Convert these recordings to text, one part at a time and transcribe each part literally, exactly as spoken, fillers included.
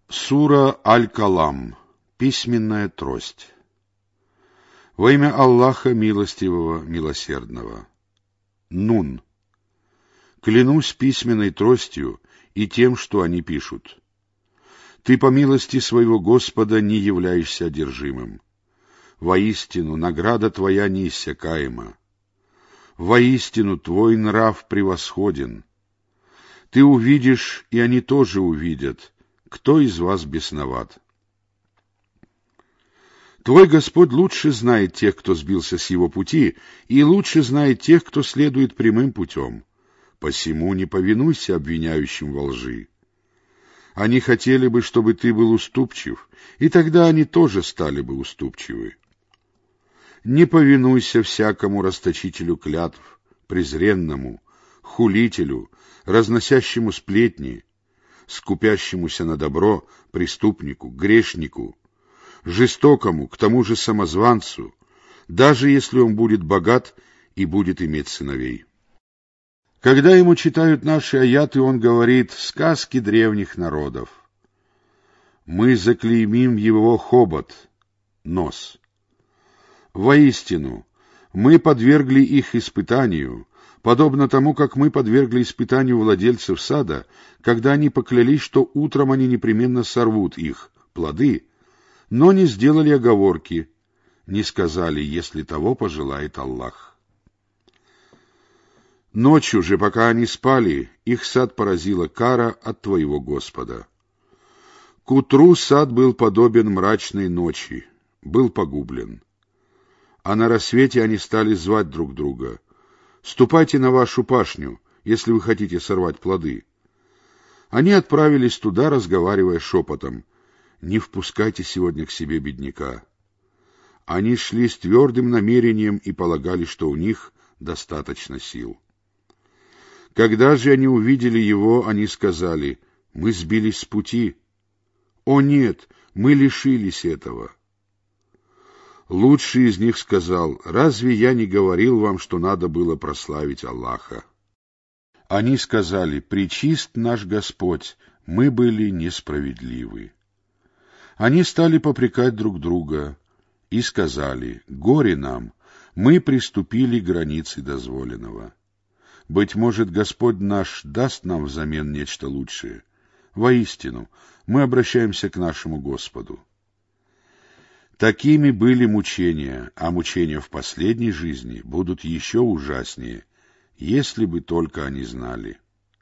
Сура Аль-Калам. Письменная трость. Во имя Аллаха Милостивого, Милосердного. Нун. Клянусь письменной тростью и тем, что они пишут. Ты по милости своего Господа не являешься одержимым. Воистину, награда твоя неиссякаема. Воистину, твой нрав превосходен. Ты увидишь, и они тоже увидят, кто из вас бесноват. Твой Господь лучше знает тех, кто сбился с его пути, и лучше знает тех, кто следует прямым путем. Посему не повинуйся обвиняющим во лжи. Они хотели бы, чтобы ты был уступчив, и тогда они тоже стали бы уступчивы. Не повинуйся всякому расточителю клятв, презренному, хулителю, разносящему сплетни, скупящемуся на добро, преступнику, грешнику, жестокому, к тому же самозванцу, даже если он будет богат и будет иметь сыновей. Когда ему читают наши аяты, он говорит сказки древних народов. Мы заклеймим его хобот, нос. Воистину, мы подвергли их испытанию, подобно тому, как мы подвергли испытанию владельцев сада, когда они поклялись, что утром они непременно сорвут их, плоды, но не сделали оговорки, не сказали, если того пожелает Аллах. Ночью же, пока они спали, их сад поразила кара от твоего Господа. К утру сад был подобен мрачной ночи, был погублен. А на рассвете они стали звать друг друга. «Ступайте на вашу пашню, если вы хотите сорвать плоды». Они отправились туда, разговаривая шепотом: «Не впускайте сегодня к себе бедняка». Они шли с твердым намерением и полагали, что у них достаточно сил. Когда же они увидели его, они сказали: «Мы сбились с пути». «О нет, мы лишились этого». Лучший из них сказал: «Разве я не говорил вам, что надо было прославить Аллаха?» Они сказали: «Пречист наш Господь, мы были несправедливы». Они стали попрекать друг друга и сказали: «Горе нам, мы приступили к границе дозволенного. Быть может, Господь наш даст нам взамен нечто лучшее. Воистину, мы обращаемся к нашему Господу». Такими были мучения, а мучения в последней жизни будут еще ужаснее, если бы только они знали.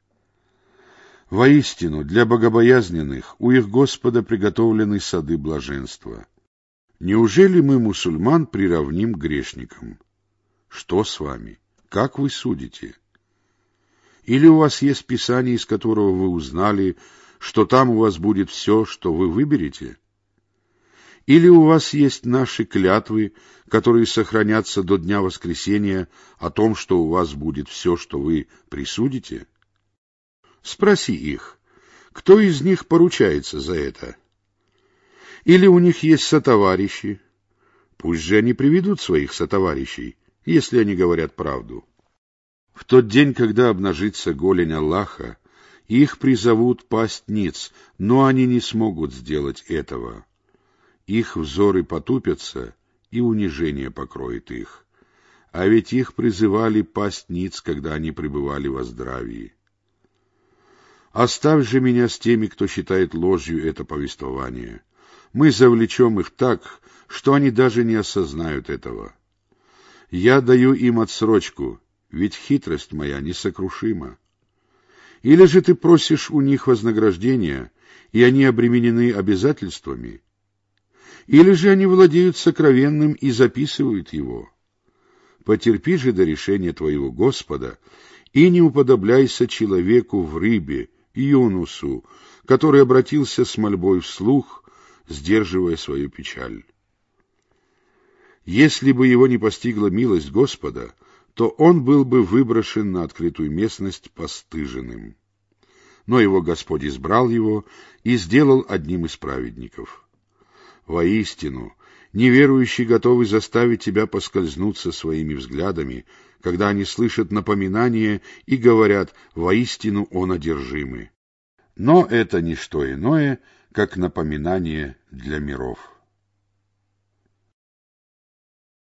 Воистину, для богобоязненных у их Господа приготовлены сады блаженства. Неужели мы мусульман приравним к грешникам? Что с вами? Как вы судите? Или у вас есть Писание, из которого вы узнали, что там у вас будет все, что вы выберете? Или у вас есть наши клятвы, которые сохранятся до дня воскресения, о том, что у вас будет все, что вы присудите? Спроси их, кто из них поручается за это? Или у них есть сотоварищи? Пусть же они приведут своих сотоварищей, если они говорят правду. В тот день, когда обнажится голень Аллаха, их призовут пасть ниц, но они не смогут сделать этого. Их взоры потупятся, и унижение покроет их. А ведь их призывали пасть ниц, когда они пребывали во здравии. Оставь же меня с теми, кто считает ложью это повествование. Мы завлечем их так, что они даже не осознают этого. Я даю им отсрочку, ведь хитрость моя несокрушима. Или же ты просишь у них вознаграждения, и они обременены обязательствами? Или же они владеют сокровенным и записывают его? Потерпи же до решения твоего Господа и не уподобляйся человеку в рыбе, Юнусу, который обратился с мольбой вслух, сдерживая свою печаль. Если бы его не постигла милость Господа, то он был бы выброшен на открытую местность постыженным. Но его Господь избрал его и сделал одним из праведников. Воистину, неверующие готовы заставить тебя поскользнуться своими взглядами, когда они слышат напоминание и говорят: «Воистину он одержимый». Но это не что иное, как напоминание для миров.